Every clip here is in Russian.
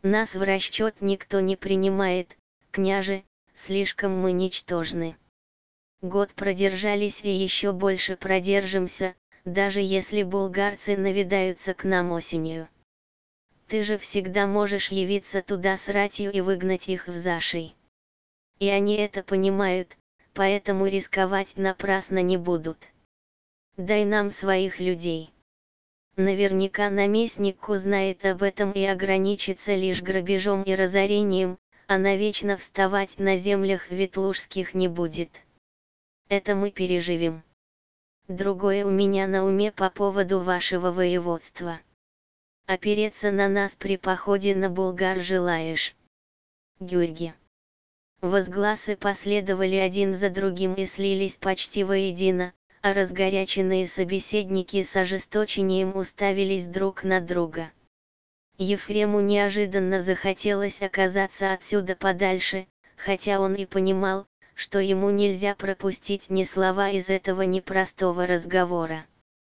Нас в расчет никто не принимает, княже, слишком мы ничтожны. Год продержались и еще больше продержимся, даже если булгарцы навидаются к нам осенью. Ты же всегда можешь явиться туда с ратью и выгнать их в зашей. И они это понимают, поэтому рисковать напрасно не будут. Дай нам своих людей. Наверняка наместник узнает об этом и ограничится лишь грабежом и разорением, а навечно вставать на землях ветлужских не будет. Это мы переживем. Другое у меня на уме по поводу вашего воеводства. Опереться на нас при походе на Булгар желаешь? Гюрги. Возгласы последовали один за другим и слились почти воедино, а разгоряченные собеседники с ожесточением уставились друг на друга. Ефрему неожиданно захотелось оказаться отсюда подальше, хотя он и понимал, что ему нельзя пропустить ни слова из этого непростого разговора.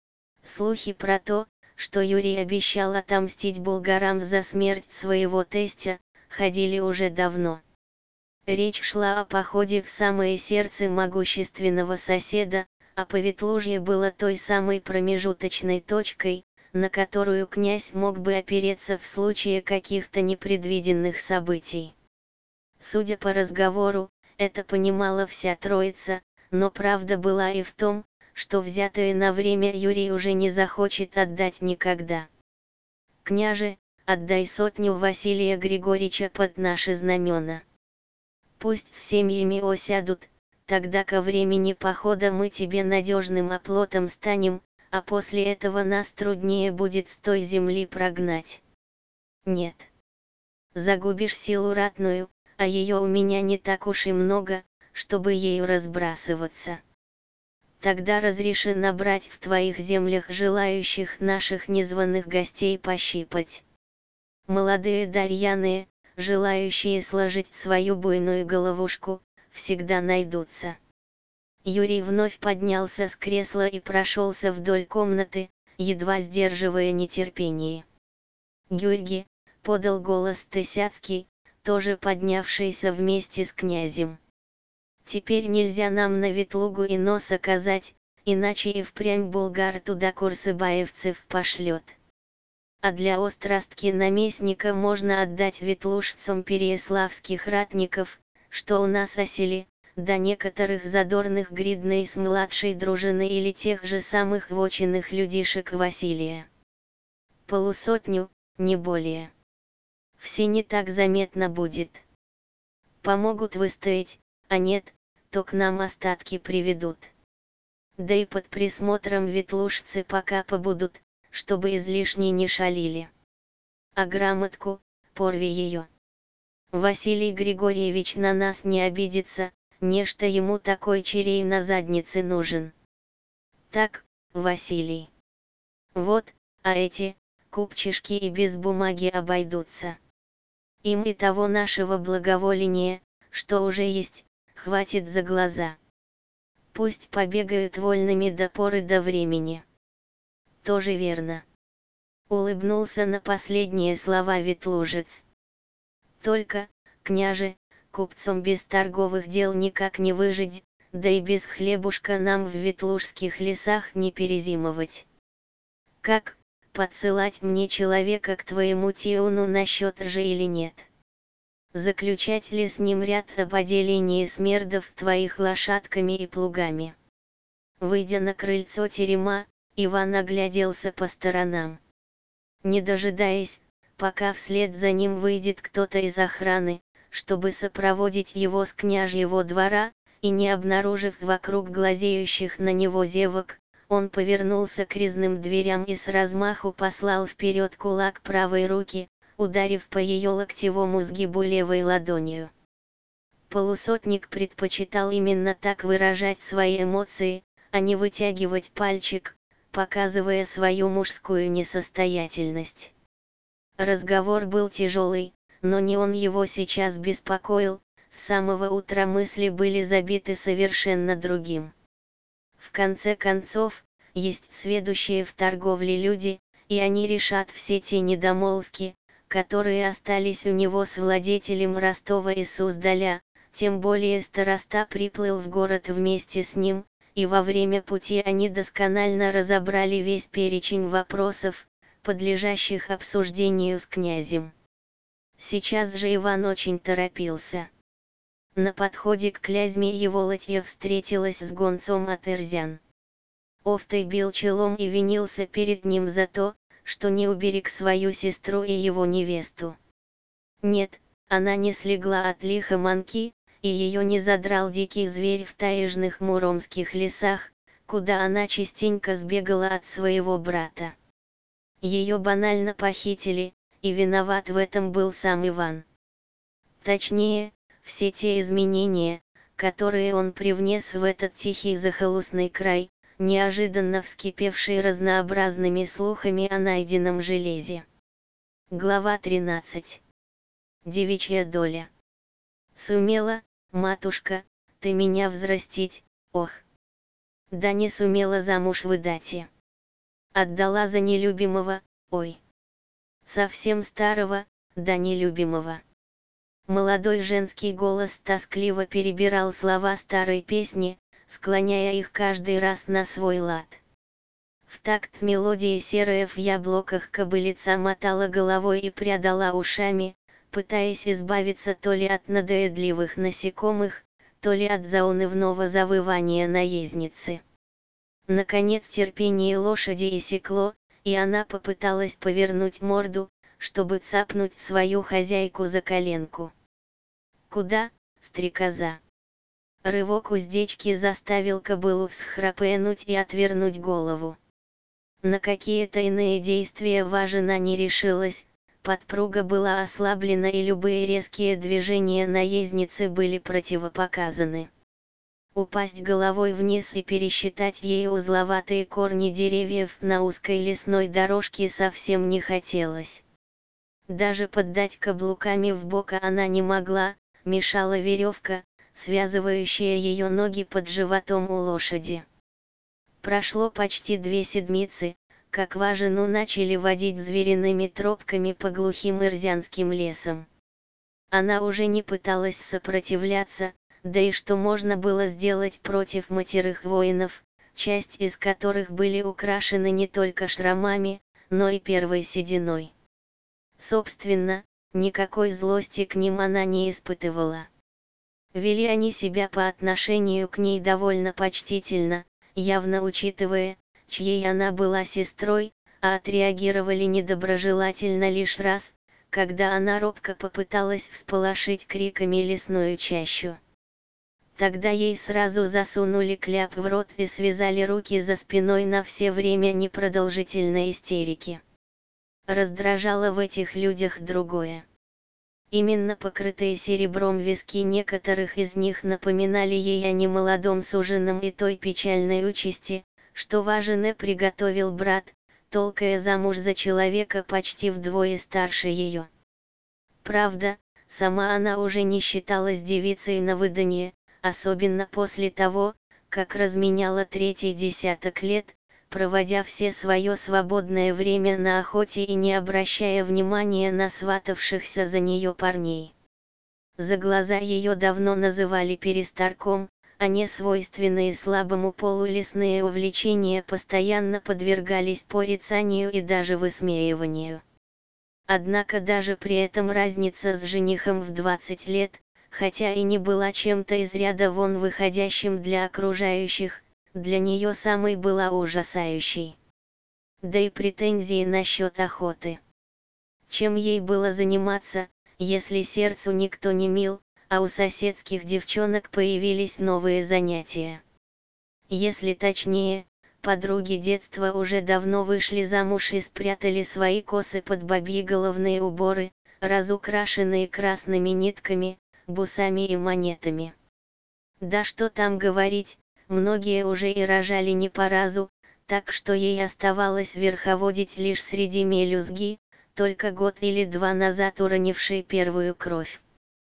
Слухи про то, что Юрий обещал отомстить булгарам за смерть своего тестя, ходили уже давно. Речь шла о походе в самое сердце могущественного соседа, а Поветлужье было той самой промежуточной точкой, на которую князь мог бы опереться в случае каких-то непредвиденных событий. Судя по разговору, это понимала вся троица, но правда была и в том, что взятое на время Юрий уже не захочет отдать никогда. «Княже, отдай сотню Василия Григорьевича под наши знамена. Пусть с семьями осядут, тогда ко времени похода мы тебе надежным оплотом станем, а после этого нас труднее будет с той земли прогнать». «Нет. Загубишь силу ратную, а ее у меня не так уж и много, чтобы ею разбрасываться. Тогда разреши набрать в твоих землях желающих наших незваных гостей пощипать. Молодые дарьяные, желающие сложить свою буйную головушку, всегда найдутся». Юрий вновь поднялся с кресла и прошелся вдоль комнаты, едва сдерживая нетерпение. «Гюрги», — подал голос Тысяцкий, тоже поднявшийся вместе с князем. «Теперь нельзя нам на Ветлугу и нос оказать, иначе и впрямь булгар туда курсыбаевцев пошлет. А для острастки наместника можно отдать ветлужцам переяславских ратников, что у нас осели, до некоторых задорных гридней с младшей дружины или тех же самых вочиных людишек Василия. Полусотню, не более. Все не так заметно будет. Помогут выстоять, а нет, то к нам остатки приведут. Да и под присмотром ветлужцы пока побудут, чтобы излишне не шалили. А грамотку, порви ее. Василий Григорьевич на нас не обидится, нечто ему такой чирей на заднице нужен. Так, Василий. Вот, а эти, купчишки и без бумаги обойдутся. Им и того нашего благоволения, что уже есть, хватит за глаза. Пусть побегают вольными до поры до времени. Тоже верно. Улыбнулся на последние слова ветлужец. Только, княже, купцам без торговых дел никак не выжить, да и без хлебушка нам в ветлужских лесах не перезимовать. Как, подсылать мне человека к твоему Тиону насчет ржи или нет? Заключать ли с ним ряд об отделении смердов твоих лошадками и плугами? Выйдя на крыльцо терема, Иван огляделся по сторонам. Не дожидаясь, пока вслед за ним выйдет кто-то из охраны, чтобы сопроводить его с княжьего двора, и не обнаружив вокруг глазеющих на него зевак, он повернулся к резным дверям и с размаху послал вперед кулак правой руки, ударив по ее локтевому сгибу левой ладонью. Полусотник предпочитал именно так выражать свои эмоции, а не вытягивать пальчик, показывая свою мужскую несостоятельность. Разговор был тяжелый, но не он его сейчас беспокоил, с самого утра мысли были забиты совершенно другим. В конце концов, есть сведущие в торговле люди, и они решат все те недомолвки, которые остались у него с владетелем Ростова и Суздаля, тем более староста приплыл в город вместе с ним, и во время пути они досконально разобрали весь перечень вопросов, подлежащих обсуждению с князем. Сейчас же Иван очень торопился. На подходе к Клязьме его Латья встретилась с гонцом от Эрзян. Офтай бил челом и винился перед ним за то, что не уберег свою сестру и его невесту. Нет, она не слегла от лиха манки, и ее не задрал дикий зверь в таежных муромских лесах, куда она частенько сбегала от своего брата. Ее банально похитили, и виноват в этом был сам Иван. Точнее, все те изменения, которые он привнес в этот тихий захолустный край, неожиданно вскипевший разнообразными слухами о найденном железе. Глава 13. Девичья доля. Сумела, матушка, ты меня взрастить, ох. Да не сумела замуж выдать и. Отдала за нелюбимого, ой. Совсем старого, да нелюбимого. Молодой женский голос тоскливо перебирал слова старой песни, склоняя их каждый раз на свой лад. В такт мелодии серая в яблоках кобылица мотала головой и прядала ушами, пытаясь избавиться то ли от надоедливых насекомых, то ли от заунывного завывания наездницы. Наконец терпение лошади иссякло, и она попыталась повернуть морду, чтобы цапнуть свою хозяйку за коленку. «Куда, стрекоза?» Рывок уздечки заставил кобылу всхрапенуть и отвернуть голову. На какие-то иные действия жена не решилась, подпруга была ослаблена и любые резкие движения наездницы были противопоказаны. Упасть головой вниз и пересчитать ей узловатые корни деревьев на узкой лесной дорожке совсем не хотелось. Даже поддать каблуками в бок она не могла, мешала веревка, связывающая ее ноги под животом у лошади. Прошло почти 2 седмицы, как жену начали водить звериными тропками по глухим ирзянским лесам. Она уже не пыталась сопротивляться, да и что можно было сделать против матерых воинов, часть из которых были украшены не только шрамами, но и первой сединой. Собственно, никакой злости к ним она не испытывала. Вели они себя по отношению к ней довольно почтительно, явно учитывая, чьей она была сестрой, а отреагировали недоброжелательно лишь раз, когда она робко попыталась всполошить криками лесную чащу. Тогда ей сразу засунули кляп в рот и связали руки за спиной на все время непродолжительной истерики. Раздражало в этих людях другое. Именно покрытые серебром виски некоторых из них напоминали ей о немолодом суженом и той печальной участи, что жене приготовил брат, толкая замуж за человека почти вдвое старше ее. Правда, сама она уже не считалась девицей на выданье, особенно после того, как разменяла 3-й десяток лет, проводя все свое свободное время на охоте и не обращая внимания на сватавшихся за нее парней. За глаза ее давно называли перестарком, а несвойственные слабому полу лесные увлечения постоянно подвергались порицанию и даже высмеиванию. Однако даже при этом разница с женихом в 20 лет, хотя и не была чем-то из ряда вон выходящим для окружающих, для нее самой была ужасающей. Да и претензии насчет охоты. Чем ей было заниматься, если сердцу никто не мил, а у соседских девчонок появились новые занятия? Если точнее, подруги детства уже давно вышли замуж и спрятали свои косы под бабьи головные уборы, разукрашенные красными нитками, бусами и монетами. Да что там говорить, многие уже и рожали не по разу, так что ей оставалось верховодить лишь среди мелюзги, только год или 2 назад уронившей первую кровь.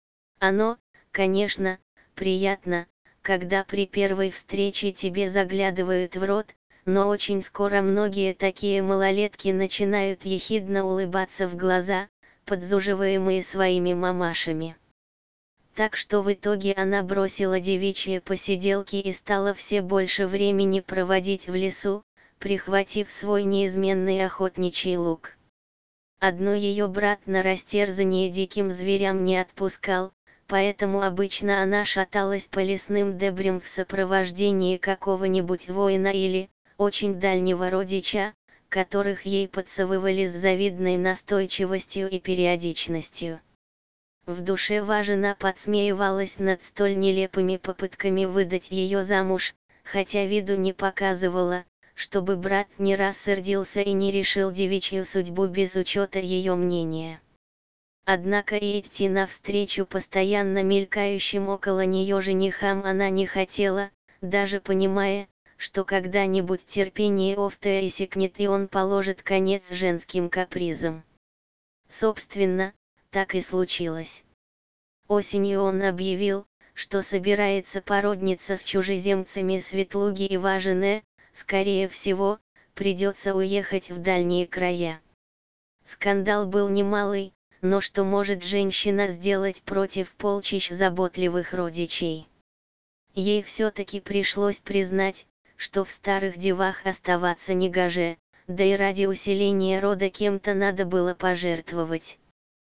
Оно, конечно, приятно, когда при первой встрече тебе заглядывают в рот, но очень скоро многие такие малолетки начинают ехидно улыбаться в глаза, подзуживаемые своими мамашами. Так что в итоге она бросила девичьи посиделки и стала все больше времени проводить в лесу, прихватив свой неизменный охотничий лук. Одну ее брат на растерзание диким зверям не отпускал, поэтому обычно она шаталась по лесным дебрям в сопровождении какого-нибудь воина или, очень дальнего родича, которых ей подсовывали с завидной настойчивостью и периодичностью. В душе жена подсмеивалась над столь нелепыми попытками выдать ее замуж, хотя виду не показывала, чтобы брат не рассердился и не решил девичью судьбу без учета ее мнения. Однако и идти навстречу постоянно мелькающим около нее женихам она не хотела, даже понимая, что когда-нибудь терпение Офтея иссякнет и он положит конец женским капризам. Собственно, так и случилось. Осенью он объявил, что собирается породниться с чужеземцами Светлуги и Важине, скорее всего, придется уехать в дальние края. Скандал был немалый, но что может женщина сделать против полчищ заботливых родичей? Ей все-таки пришлось признать, что в старых девах оставаться негоже, да и ради усиления рода кем-то надо было пожертвовать.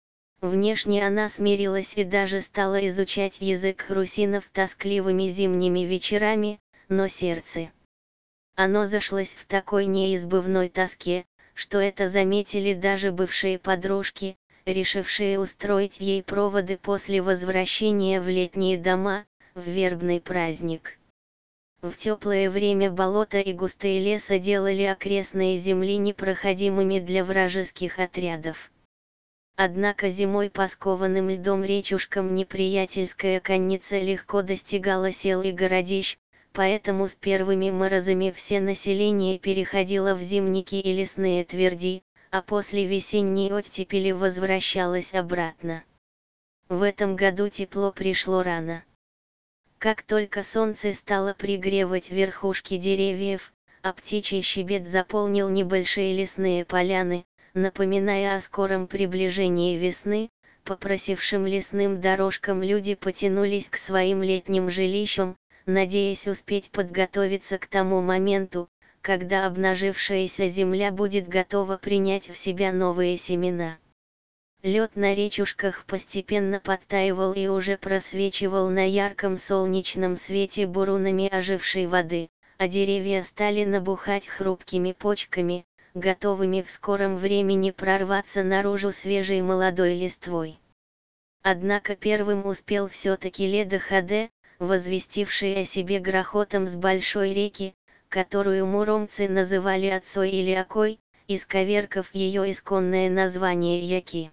Внешне она смирилась и даже стала изучать язык русинов тоскливыми зимними вечерами, но сердце. Оно зашлось в такой неизбывной тоске, что это заметили даже бывшие подружки, решившие устроить ей проводы после возвращения в летние дома, в вербный праздник. В теплое время болота и густые леса делали окрестные земли непроходимыми для вражеских отрядов. Однако зимой по скованным льдом речушкам неприятельская конница легко достигала сел и городищ, поэтому с первыми морозами все население переходило в зимники и лесные тверди, а после весенней оттепели возвращалось обратно. В этом году тепло пришло рано. Как только солнце стало пригревать верхушки деревьев, а птичий щебет заполнил небольшие лесные поляны, напоминая о скором приближении весны, попросившим лесным дорожкам люди потянулись к своим летним жилищам, надеясь успеть подготовиться к тому моменту, когда обнажившаяся земля будет готова принять в себя новые семена. Лед на речушках постепенно подтаивал и уже просвечивал на ярком солнечном свете бурунами ожившей воды, а деревья стали набухать хрупкими почками, готовыми в скором времени прорваться наружу свежей молодой листвой. Однако первым успел все-таки Ледоходе, возвестивший о себе грохотом с большой реки, которую муромцы называли Отцой или Окой, исковеркав ее исконное название Яки.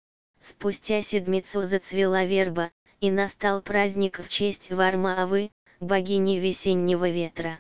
Спустя седмицу зацвела верба, и настал праздник в честь Вармаавы, богини весеннего ветра.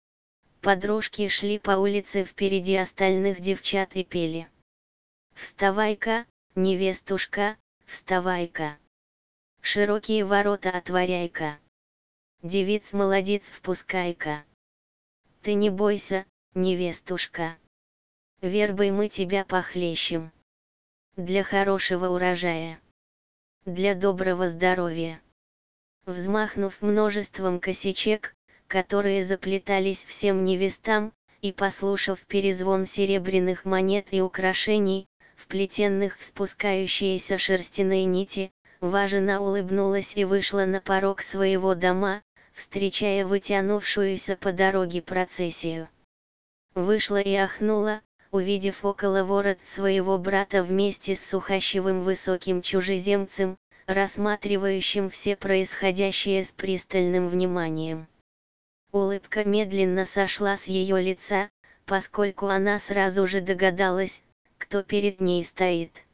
Подружки шли по улице впереди остальных девчат и пели: «Вставай-ка, невестушка, вставай-ка! Широкие ворота отворяй-ка! Девиц-молодиц впускай-ка! Ты не бойся, невестушка! Вербой мы тебя похлещем! Для хорошего урожая! Для доброго здоровья!» Взмахнув множеством косичек, которые заплетались всем невестам, и послушав перезвон серебряных монет и украшений, вплетенных в спускающиеся шерстяные нити, Важина улыбнулась и вышла на порог своего дома, встречая вытянувшуюся по дороге процессию. Вышла и ахнула, увидев около ворот своего брата вместе с сухощавым высоким чужеземцем, рассматривающим все происходящее с пристальным вниманием. Улыбка медленно сошла с ее лица, поскольку она сразу же догадалась, кто перед ней стоит.